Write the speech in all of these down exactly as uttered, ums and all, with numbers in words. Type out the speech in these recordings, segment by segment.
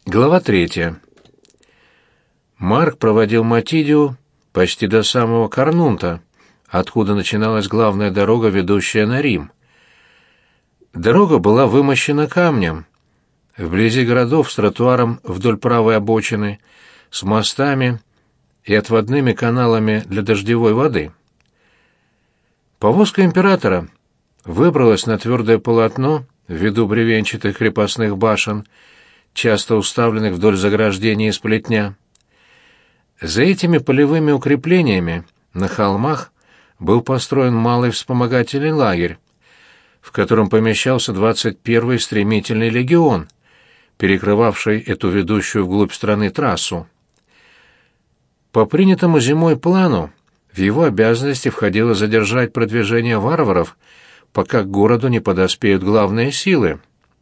Глава третья. Марк проводил Матидию почти до самого Карнунта, откуда начиналась главная дорога, ведущая на Рим. Дорога была вымощена камнем. Вблизи городов с тротуаром вдоль правой обочины, с мостами и отводными каналами для дождевой воды. Повозка императора выбралась на твердое полотно в виду бревенчатых крепостных башен, часто уставленных вдоль заграждений из плетня. За этими полевыми укреплениями на холмах был построен малый вспомогательный лагерь, в котором помещался двадцать первый стремительный легион, перекрывавший эту ведущую вглубь страны трассу. По принятому зимой плану в его обязанности входило задержать продвижение варваров, пока к городу не подоспеют главные силы.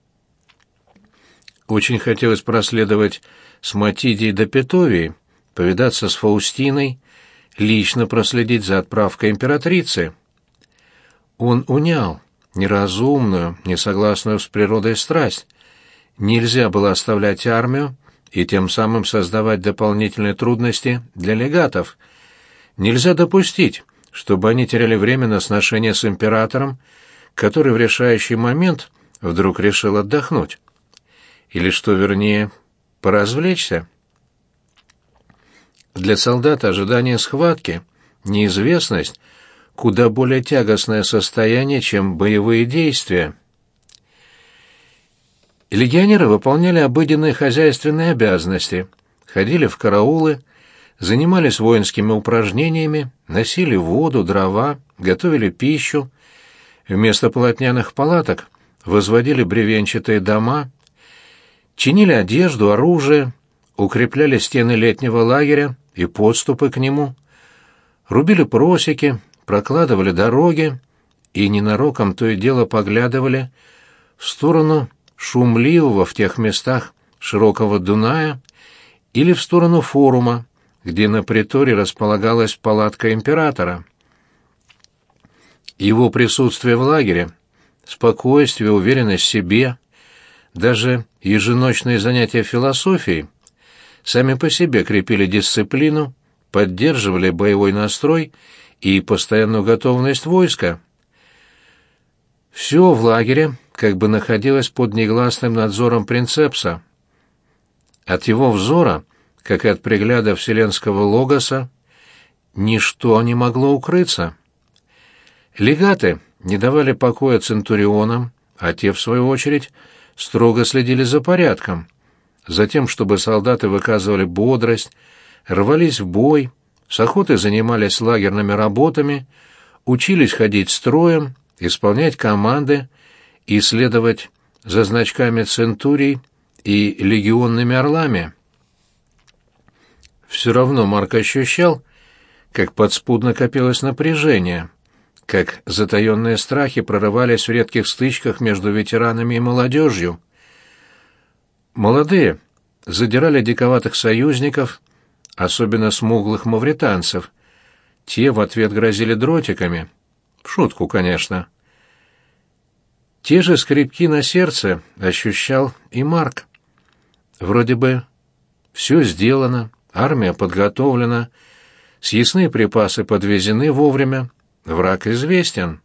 Очень хотелось проследовать с Матидией до Петовии, повидаться с Фаустиной, лично проследить за отправкой императрицы. Он унял неразумную, несогласную с природой страсть. Нельзя было оставлять армию и тем самым создавать дополнительные трудности для легатов. Нельзя допустить, чтобы они теряли время на сношение с императором, который в решающий момент вдруг решил отдохнуть. Или, что вернее, поразвлечься. Для солдата ожидание схватки, неизвестность — куда более тягостное состояние, чем боевые действия. Легионеры выполняли обыденные хозяйственные обязанности, ходили в караулы, занимались воинскими упражнениями, носили воду, дрова, готовили пищу, вместо полотняных палаток возводили бревенчатые дома, чинили одежду, оружие, укрепляли стены летнего лагеря и подступы к нему, рубили просеки, прокладывали дороги и ненароком то и дело поглядывали в сторону шумливого в тех местах широкого Дуная или в сторону форума, где на приторе располагалась палатка императора. Его присутствие в лагере, спокойствие, уверенность в себе, даже еженочные занятия философией сами по себе крепили дисциплину, поддерживали боевой настрой и постоянную готовность войска. Все в лагере как бы находилось под негласным надзором принцепса. От его взора, как и от пригляда вселенского логоса, ничто не могло укрыться. Легаты не давали покоя центурионам, а те, в свою очередь, строго следили за порядком, за тем, чтобы солдаты выказывали бодрость, рвались в бой, с охотой занимались лагерными работами, учились ходить строем, исполнять команды и следовать за значками центурий и легионными орлами. Все равно Марк ощущал, как подспудно копилось напряжение, как затаенные страхи прорывались в редких стычках между ветеранами и молодежью. Молодые задирали диковатых союзников, особенно смуглых мавританцев. Те в ответ грозили дротиками. В шутку, конечно. Те же скребки на сердце ощущал и Марк. Вроде бы все сделано, армия подготовлена, съестные припасы подвезены вовремя, враг известен.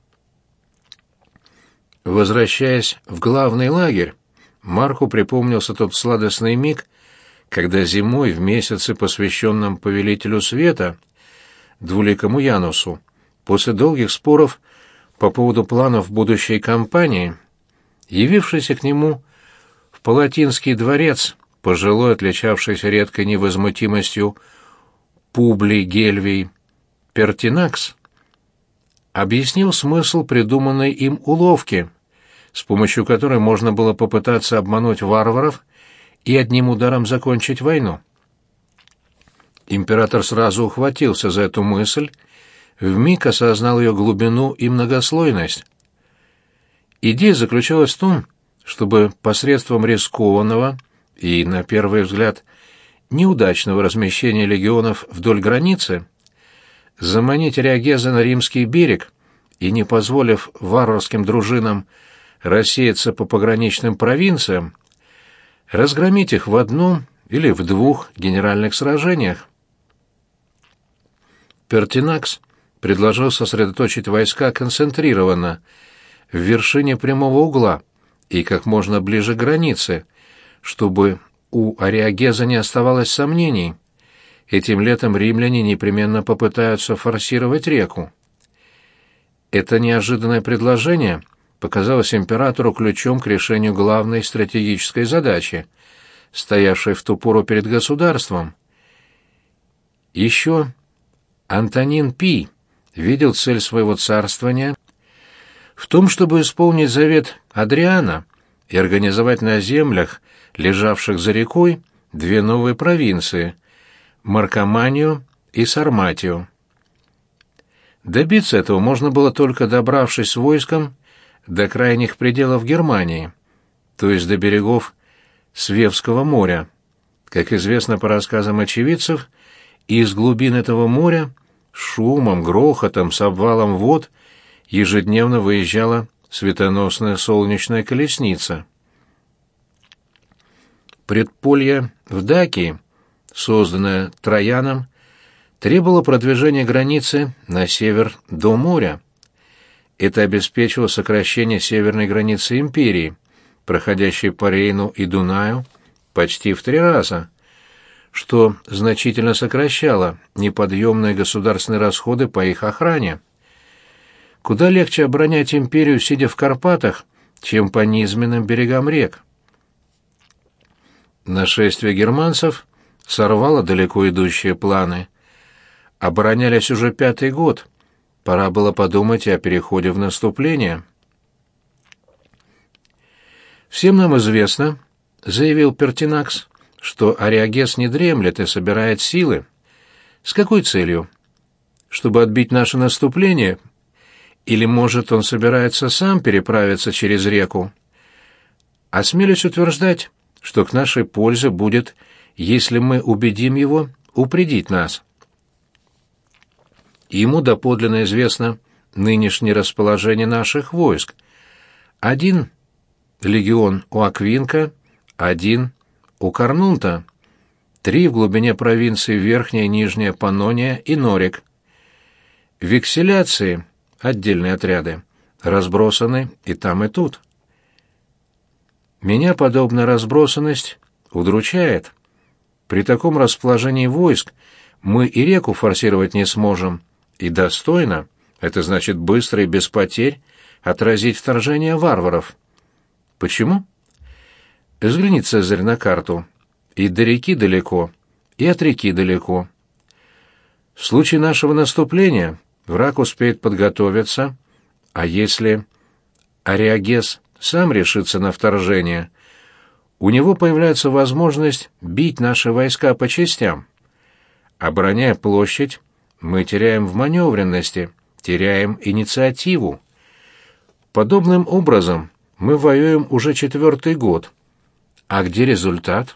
Возвращаясь в главный лагерь, Марку припомнился тот сладостный миг, когда зимой в месяце, посвященном повелителю света, двуликому Янусу, после долгих споров по поводу планов будущей кампании, явившийся к нему в Палатинский дворец, пожилой, отличавшийся редкой невозмутимостью Публий Гельвий Пертинакс, объяснил смысл придуманной им уловки, с помощью которой можно было попытаться обмануть варваров и одним ударом закончить войну. Император сразу ухватился за эту мысль, вмиг осознал ее глубину и многослойность. Идея заключалась в том, чтобы посредством рискованного и, на первый взгляд, неудачного размещения легионов вдоль границы заманить Реогеза на римский берег и, не позволив варварским дружинам рассеяться по пограничным провинциям, разгромить их в одном или в двух генеральных сражениях. Пертинакс предложил сосредоточить войска концентрированно, в вершине прямого угла и как можно ближе к границе, чтобы у Ариагеза не оставалось сомнений. Этим летом римляне непременно попытаются форсировать реку. Это неожиданное предложение показалось императору ключом к решению главной стратегической задачи, стоявшей в ту пору перед государством. Еще Антонин Пий видел цель своего царствования в том, чтобы исполнить завет Адриана и организовать на землях, лежавших за рекой, две новые провинции – Маркоманию и Сарматию. Добиться этого можно было только добравшись с войском до крайних пределов Германии, то есть до берегов Свевского моря. Как известно по рассказам очевидцев, из глубин этого моря шумом, грохотом, с обвалом вод ежедневно выезжала светоносная солнечная колесница. Предполье в Дакии, созданное Трояном, требовало продвижения границы на север до моря. Это обеспечивало сокращение северной границы империи, проходящей по Рейну и Дунаю, почти в три раза, что значительно сокращало неподъемные государственные расходы по их охране. Куда легче оборонять империю, сидя в Карпатах, чем по низменным берегам рек. Нашествие германцев сорвало далеко идущие планы. Оборонялись уже пятый год. Пора было подумать и о переходе в наступление. «Всем нам известно, — заявил Пертинакс, — что Ариагез не дремлет и собирает силы. С какой целью? Чтобы отбить наше наступление? Или, может, он собирается сам переправиться через реку? Осмелюсь утверждать, что к нашей пользе будет, если мы убедим его упредить нас. Ему доподлинно известно нынешнее расположение наших войск. Один легион у Аквинка, один у Карнунта, три в глубине провинции Верхняя и Нижняя Паннония и Норик. Векселяции, отдельные отряды, разбросаны и там, и тут. Меня подобная разбросанность удручает. При таком расположении войск мы и реку форсировать не сможем, и достойно, это значит быстро и без потерь, отразить вторжение варваров. Почему? Взгляни, Цезарь, на карту. И до реки далеко, и от реки далеко. В случае нашего наступления враг успеет подготовиться, а если Ариагез сам решится на вторжение, у него появляется возможность бить наши войска по частям. Обороняя площадь, мы теряем в маневренности, теряем инициативу. Подобным образом мы воюем уже четвертый год. А где результат?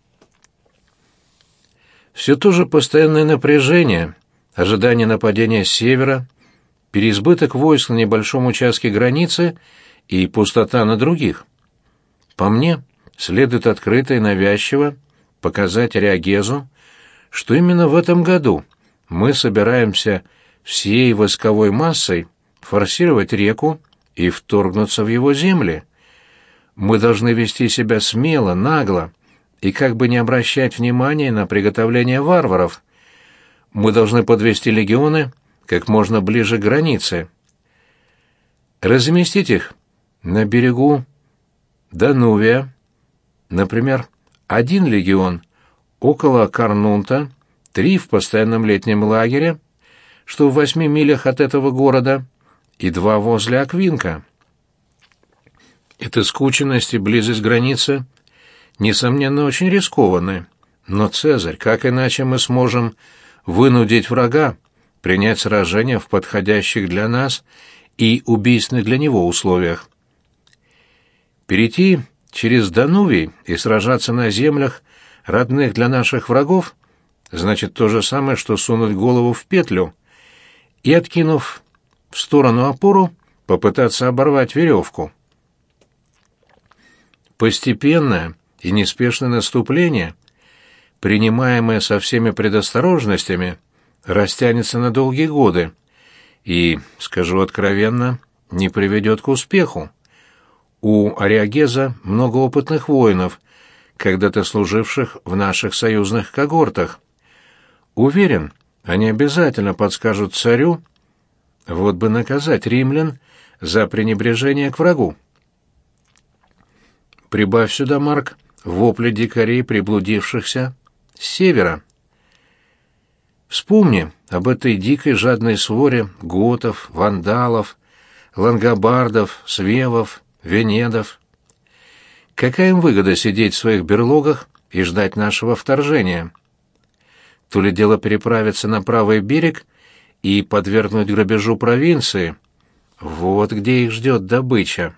Все то же постоянное напряжение, ожидание нападения с севера, переизбыток войск на небольшом участке границы и пустота на других. По мне, следует открыто и навязчиво показать Ариагезу, что именно в этом году мы собираемся всей войсковой массой форсировать реку и вторгнуться в его земли. Мы должны вести себя смело, нагло и как бы не обращать внимания на приготовление варваров. Мы должны подвести легионы как можно ближе к границе. Разместить их на берегу Данувия, например, один легион около Карнунта, три в постоянном летнем лагере, что в восьми милях от этого города, и два возле Аквинка. Эта скученность и близость границы, несомненно, очень рискованны, но, Цезарь, как иначе мы сможем вынудить врага принять сражение в подходящих для нас и убийственных для него условиях? Перейти через Данувий и сражаться на землях, родных для наших врагов, значит то же самое, что сунуть голову в петлю и, откинув в сторону опору, попытаться оборвать веревку. Постепенное и неспешное наступление, принимаемое со всеми предосторожностями, растянется на долгие годы и, скажу откровенно, не приведет к успеху. У Ариагеза много опытных воинов, когда-то служивших в наших союзных когортах. Уверен, они обязательно подскажут царю, вот бы наказать римлян за пренебрежение к врагу. Прибавь сюда, Марк, вопли дикарей, приблудившихся с севера. Вспомни об этой дикой жадной своре готов, вандалов, лангобардов, свевов, венедов. Какая им выгода сидеть в своих берлогах и ждать нашего вторжения? То ли дело переправиться на правый берег и подвергнуть грабежу провинции. Вот где их ждет добыча.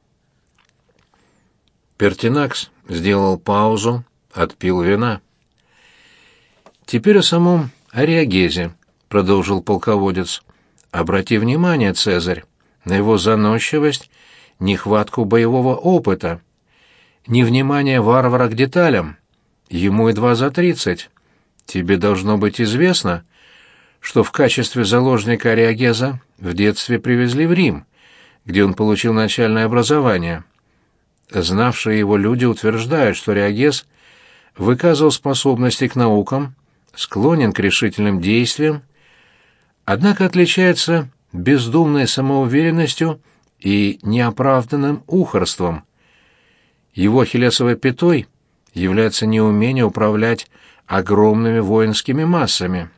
Пертинакс сделал паузу, отпил вина. «Теперь о самом Ариагезе», — продолжил полководец. «Обрати внимание, Цезарь, на его заносчивость, нехватку боевого опыта, невнимание варвара к деталям. Ему едва за тридцать. Тебе должно быть известно, что в качестве заложника Ариагеза в детстве привезли в Рим, где он получил начальное образование. Знавшие его люди утверждают, что Ариагез выказывал способности к наукам, склонен к решительным действиям, однако отличается бездумной самоуверенностью и неоправданным ухорством. Его ахиллесовой пятой является неумение управлять огромными воинскими массами».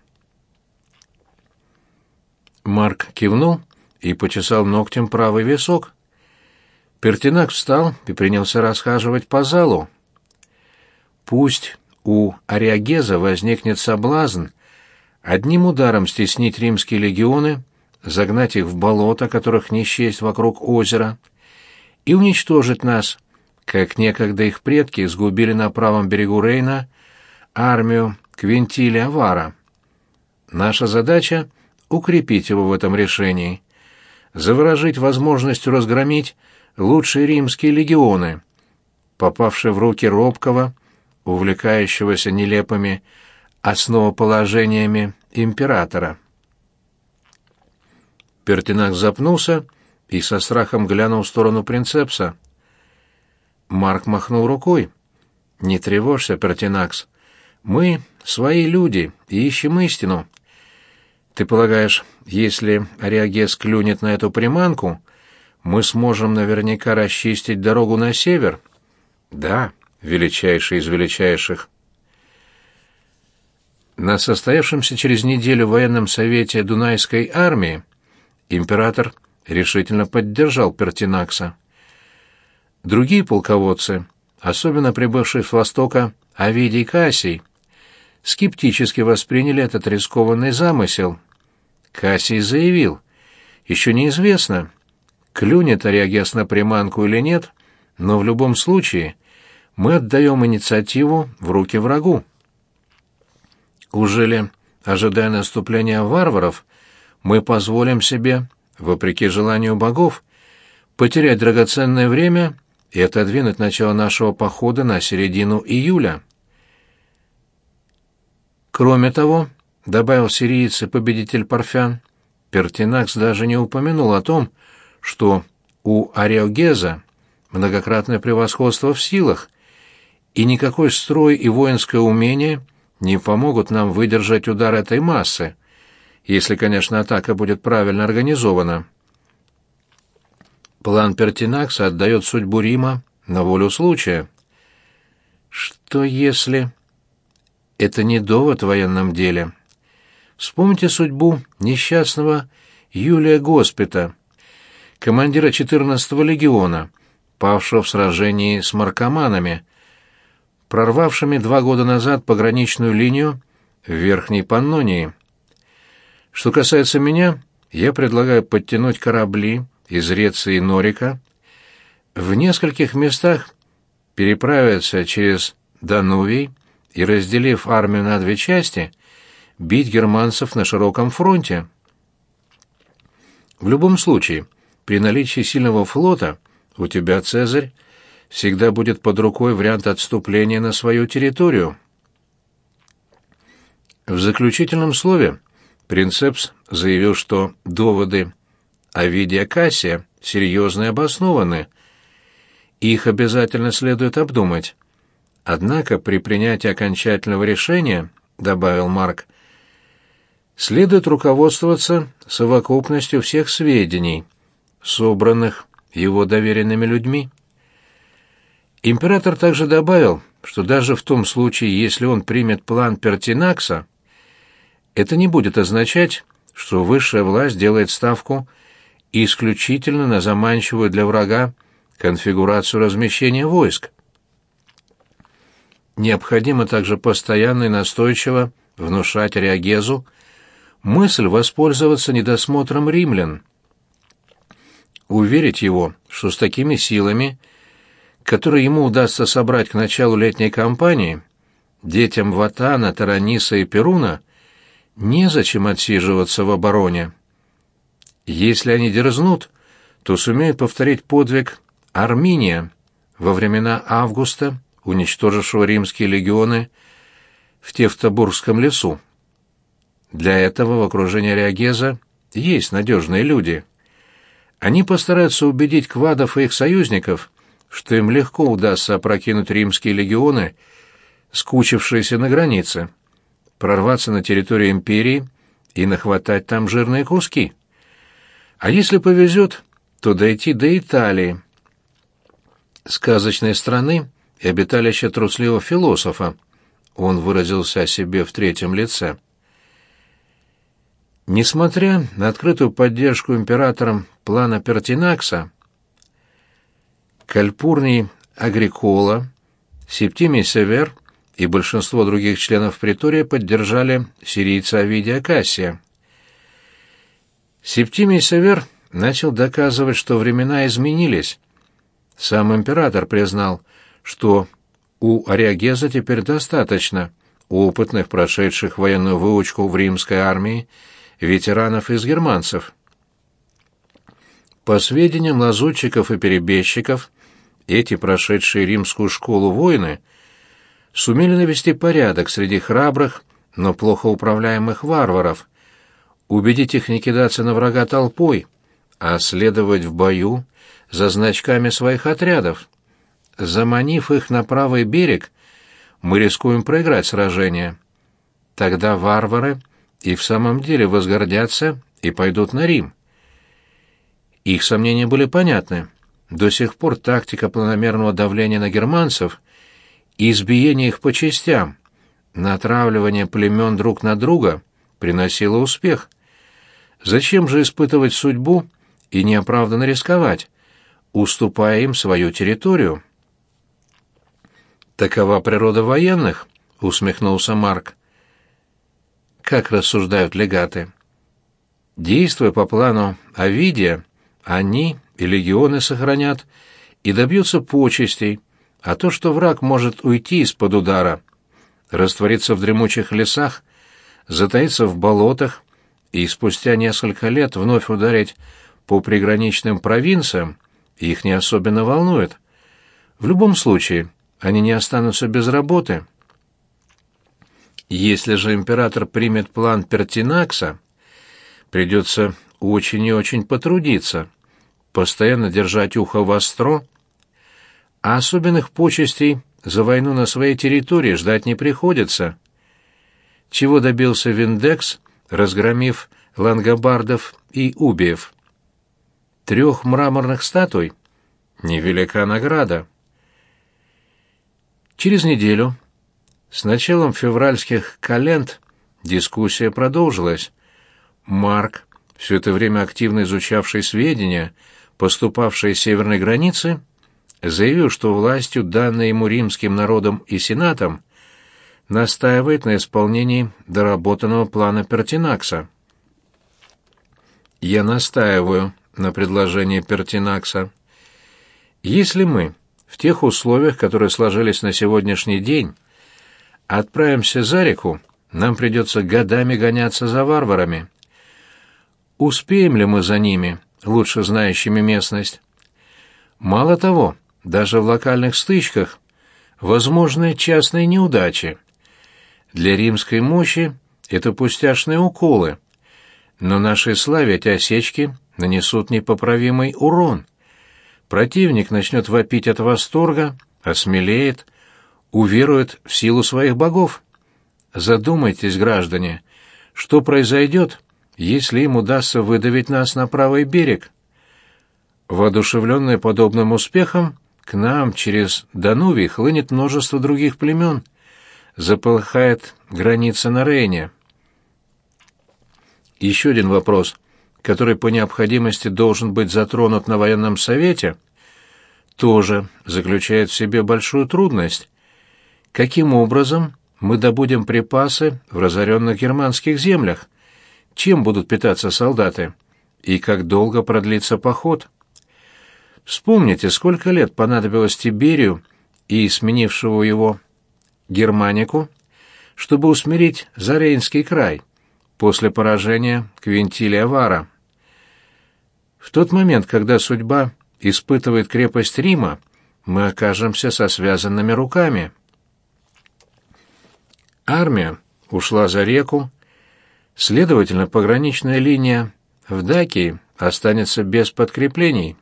Марк кивнул и почесал ногтем правый висок. Пертинакс встал и принялся расхаживать по залу. «Пусть у Ариагеза возникнет соблазн одним ударом стеснить римские легионы, загнать их в болото, которых не счесть вокруг озера, и уничтожить нас, как некогда их предки сгубили на правом берегу Рейна армию Квинтилия Вара. Наша задача — укрепить его в этом решении, заворожить возможностью разгромить лучшие римские легионы, попавшие в руки робкого, увлекающегося нелепыми основоположениями императора». Пертинакс запнулся и со страхом глянул в сторону принцепса. Марк махнул рукой. «Не тревожься, Пертинакс. Мы свои люди и ищем истину. Ты полагаешь, если Ариагез клюнет на эту приманку, мы сможем наверняка расчистить дорогу на север?» «Да, величайший из величайших». На состоявшемся через неделю военном совете Дунайской армии император решительно поддержал Пертинакса. Другие полководцы, особенно прибывшие с востока Овидий Кассий, скептически восприняли этот рискованный замысел. Кассий заявил: «Еще неизвестно, клюнет Ариагез на приманку или нет, но в любом случае мы отдаем инициативу в руки врагу. Ужели, ожидая наступления варваров, мы позволим себе, вопреки желанию богов, потерять драгоценное время и отодвинуть начало нашего похода на середину июля?» Кроме того, добавил сириец и победитель Парфян, Пертинакс даже не упомянул о том, что у Ариагеза многократное превосходство в силах, и никакой строй и воинское умение не помогут нам выдержать удар этой массы, если, конечно, атака будет правильно организована. План Пертинакса отдает судьбу Рима на волю случая. Что если... Это не довод в военном деле. Вспомните судьбу несчастного Юлия Госпита, командира четырнадцатого легиона, павшего в сражении с маркоманами, прорвавшими два года назад пограничную линию в Верхней Паннонии. Что касается меня, я предлагаю подтянуть корабли из Реции и Норика, в нескольких местах переправиться через Данувий и, разделив армию на две части, бить германцев на широком фронте. В любом случае, при наличии сильного флота у тебя, Цезарь, всегда будет под рукой вариант отступления на свою территорию. В заключительном слове принцепс заявил, что доводы Овидия Кассия серьезны и обоснованы. Их обязательно следует обдумать. Однако при принятии окончательного решения, добавил Марк, следует руководствоваться совокупностью всех сведений, собранных его доверенными людьми. Император также добавил, что даже в том случае, если он примет план Пертинакса, это не будет означать, что высшая власть делает ставку исключительно на заманчивую для врага конфигурацию размещения войск. Необходимо также постоянно и настойчиво внушать Ариагезу мысль воспользоваться недосмотром римлян, уверить его, что с такими силами, которые ему удастся собрать к началу летней кампании, детям Ватана, Тараниса и Перуна незачем отсиживаться в обороне. Если они дерзнут, то сумеют повторить подвиг Арминия во времена Августа, уничтожившего римские легионы в Тевтобургском лесу. Для этого в окружении Ариагеза есть надежные люди. Они постараются убедить квадов и их союзников, что им легко удастся опрокинуть римские легионы, скучившиеся на границе, прорваться на территорию империи и нахватать там жирные куски. А если повезет, то дойти до Италии, сказочной страны и обиталища трусливого философа. Он выразился о себе в третьем лице. Несмотря на открытую поддержку императором плана Пертинакса, Кальпурний Агрикола, Септимий Север и большинство других членов претория поддержали сирийца Овидия Кассия. Септимий Север начал доказывать, что времена изменились. Сам император признал, что у Ариагеза теперь достаточно опытных, прошедших военную выучку в римской армии, ветеранов из германцев. По сведениям лазутчиков и перебежчиков, эти прошедшие римскую школу воины сумели навести порядок среди храбрых, но плохо управляемых варваров, убедить их не кидаться на врага толпой, а следовать в бою за значками своих отрядов. Заманив их на правый берег, мы рискуем проиграть сражение. Тогда варвары и в самом деле возгордятся и пойдут на Рим. Их сомнения были понятны. До сих пор тактика планомерного давления на германцев и избиения их по частям, натравливание племен друг на друга приносило успех. Зачем же испытывать судьбу и неоправданно рисковать, уступая им свою территорию? «Такова природа военных», — усмехнулся Марк. Как рассуждают легаты? Действуя по плану Овидия, они и легионы сохранят и добьются почестей, а то, что враг может уйти из-под удара, раствориться в дремучих лесах, затаиться в болотах и спустя несколько лет вновь ударить по приграничным провинциям, их не особенно волнует. В любом случае, они не останутся без работы. Если же император примет план Пертинакса, придется очень и очень потрудиться, постоянно держать ухо востро, а особенных почестей за войну на своей территории ждать не приходится. Чего добился Виндекс, разгромив лангобардов и убиев? Трех мраморных статуй? Невелика награда. Через неделю, с началом февральских календ, дискуссия продолжилась. Марк, все это время активно изучавший сведения, поступавшие с северной границы, заявил, что властью, данной ему римским народом и сенатом, настаивает на исполнении доработанного плана Пертинакса. Я настаиваю на предложении Пертинакса. Если мы, в тех условиях, которые сложились на сегодняшний день, отправимся за реку, нам придется годами гоняться за варварами. Успеем ли мы за ними, лучше знающими местность? Мало того, даже в локальных стычках, возможны частные неудачи. Для римской мощи это пустяшные уколы, но нашей славе эти осечки нанесут непоправимый урон. Противник начнет вопить от восторга, осмелеет, уверует в силу своих богов. Задумайтесь, граждане, что произойдет, если им удастся выдавить нас на правый берег? Воодушевленные подобным успехом, к нам через Данувий хлынет множество других племен. Заполыхает граница на Рейне. Еще один вопрос, который по необходимости должен быть затронут на военном совете, тоже заключает в себе большую трудность. Каким образом мы добудем припасы в разоренных германских землях? Чем будут питаться солдаты? И как долго продлится поход? Вспомните, сколько лет понадобилось Тиберию и сменившего его Германику, чтобы усмирить Зарейнский край после поражения Квинтилия Вара. В тот момент, когда судьба испытывает крепость Рима, мы окажемся со связанными руками. Армия ушла за реку, следовательно, пограничная линия в Дакии останется без подкреплений.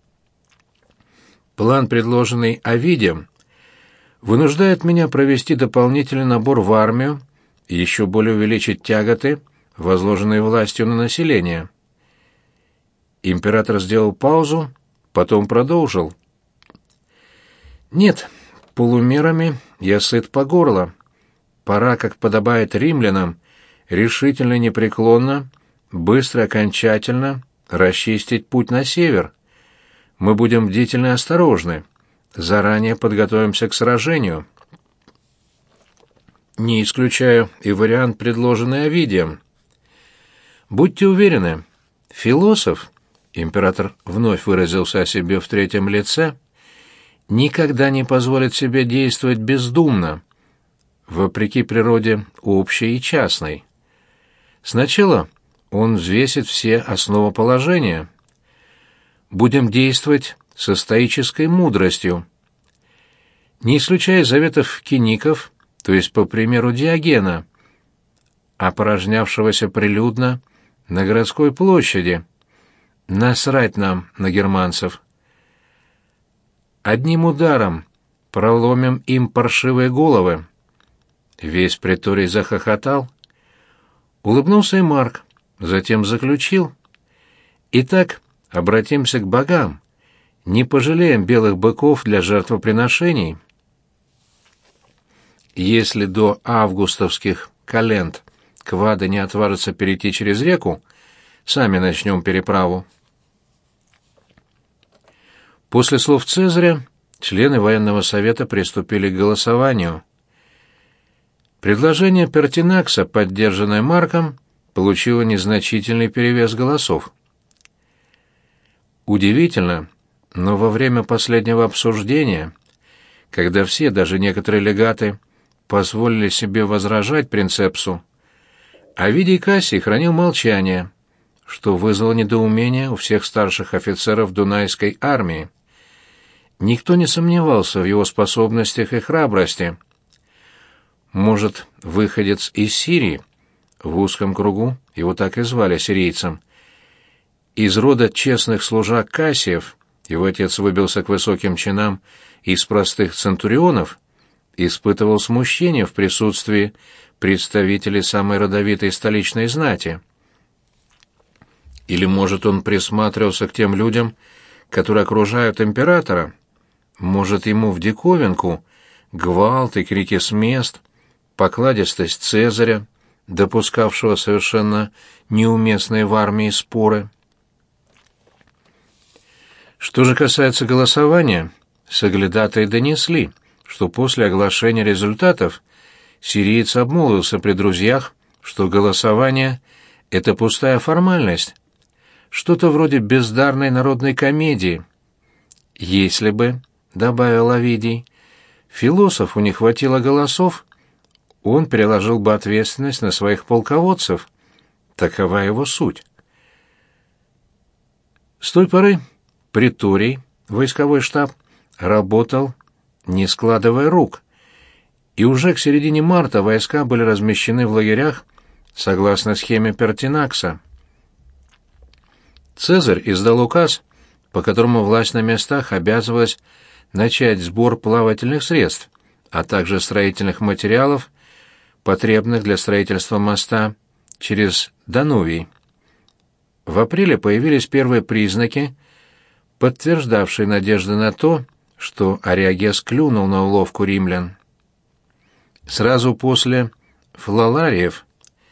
План, предложенный Овидием, вынуждает меня провести дополнительный набор в армию и еще более увеличить тяготы, возложенные властью на население. Император сделал паузу, потом продолжил. Нет, полумерами я сыт по горло. Пора, как подобает римлянам, решительно и непреклонно, быстро и окончательно расчистить путь на север. Мы будем бдительны и осторожны. Заранее подготовимся к сражению. Не исключаю и вариант, предложенный Овидием. Будьте уверены, философ, император вновь выразился о себе в третьем лице, никогда не позволит себе действовать бездумно, вопреки природе общей и частной. Сначала он взвесит все основоположения. Будем действовать со стоической мудростью. Не исключая заветов киников, то есть по примеру Диогена, опорожнявшегося прилюдно на городской площади. Насрать нам на германцев. Одним ударом проломим им паршивые головы. Весь приторий захохотал. Улыбнулся и Марк, затем заключил. Итак, обратимся к богам. Не пожалеем белых быков для жертвоприношений. Если до августовских календ квады не отважатся перейти через реку, сами начнем переправу. После слов Цезаря члены военного совета приступили к голосованию. Предложение Пертинакса, поддержанное Марком, получило незначительный перевес голосов. Удивительно, но во время последнего обсуждения, когда все, даже некоторые легаты, позволили себе возражать принцепсу, Овидий Кассий хранил молчание, что вызвало недоумение у всех старших офицеров Дунайской армии. Никто не сомневался в его способностях и храбрости. Может, выходец из Сирии, в узком кругу его так и звали сирийцем, из рода честных служак Кассиев, его отец выбился к высоким чинам из простых центурионов, испытывал смущение в присутствии представителей самой родовитой столичной знати. Или, может, он присматривался к тем людям, которые окружают императора? Может, ему в диковинку гвалт и крики с мест, покладистость Цезаря, допускавшего совершенно неуместные в армии споры? Что же касается голосования, соглядатые донесли, что после оглашения результатов сириец обмолвился при друзьях, что голосование — это пустая формальность, что-то вроде бездарной народной комедии. Если бы, — добавил Овидий, — философу не хватило голосов, он переложил бы ответственность на своих полководцев. Такова его суть. С той поры приторий, войсковой штаб, работал, не складывая рук, и уже к середине марта войска были размещены в лагерях согласно схеме Пертинакса. Цезарь издал указ, по которому власть на местах обязывалась начать сбор плавательных средств, а также строительных материалов, потребных для строительства моста через Данувий. В апреле появились первые признаки, подтверждавшие надежды на то, что Ариагес клюнул на уловку римлян. Сразу после Флалариев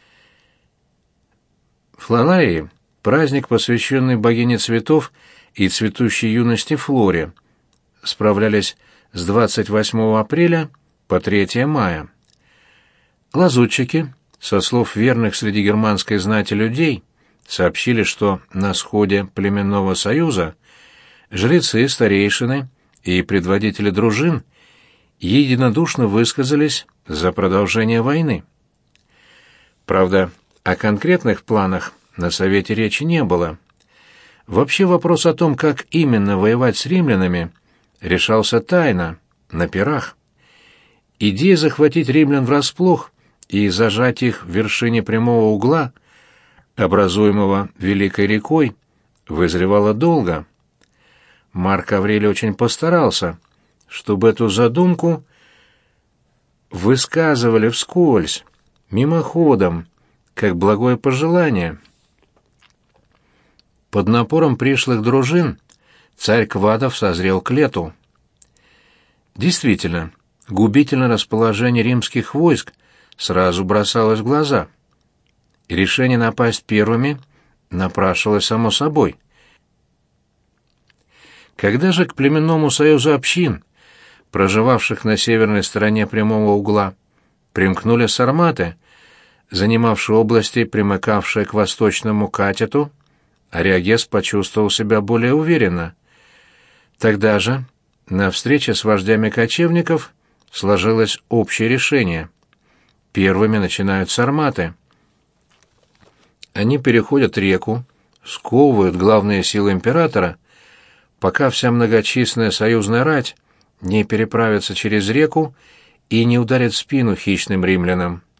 Флаларии — праздник, посвященный богине цветов и цветущей юности Флоре, справлялись с двадцать восьмого апреля по третьего мая. Лазутчики, со слов верных среди германской знати людей, сообщили, что на сходе племенного союза жрецы, старейшины и предводители дружин единодушно высказались за продолжение войны. Правда, о конкретных планах на совете речи не было. Вообще вопрос о том, как именно воевать с римлянами, решался тайно, на пирах. Идея захватить римлян врасплох и зажать их в вершине прямого угла, образуемого Великой рекой, вызревала долго. Марк Аврелий очень постарался, чтобы эту задумку высказывали вскользь, мимоходом, как благое пожелание. Под напором пришлых дружин царь Квадов созрел к лету. Действительно, губительное расположение римских войск сразу бросалось в глаза. И решение напасть первыми напрашивалось само собой. Когда же к племенному союзу общин, проживавших на северной стороне прямого угла, примкнули сарматы, занимавшие области, примыкавшие к восточному Катету, Ариагес почувствовал себя более уверенно. Тогда же, на встрече с вождями кочевников, сложилось общее решение. Первыми начинают сарматы. Они переходят реку, сковывают главные силы императора, пока вся многочисленная союзная рать не переправится через реку и не ударит в спину хищным римлянам.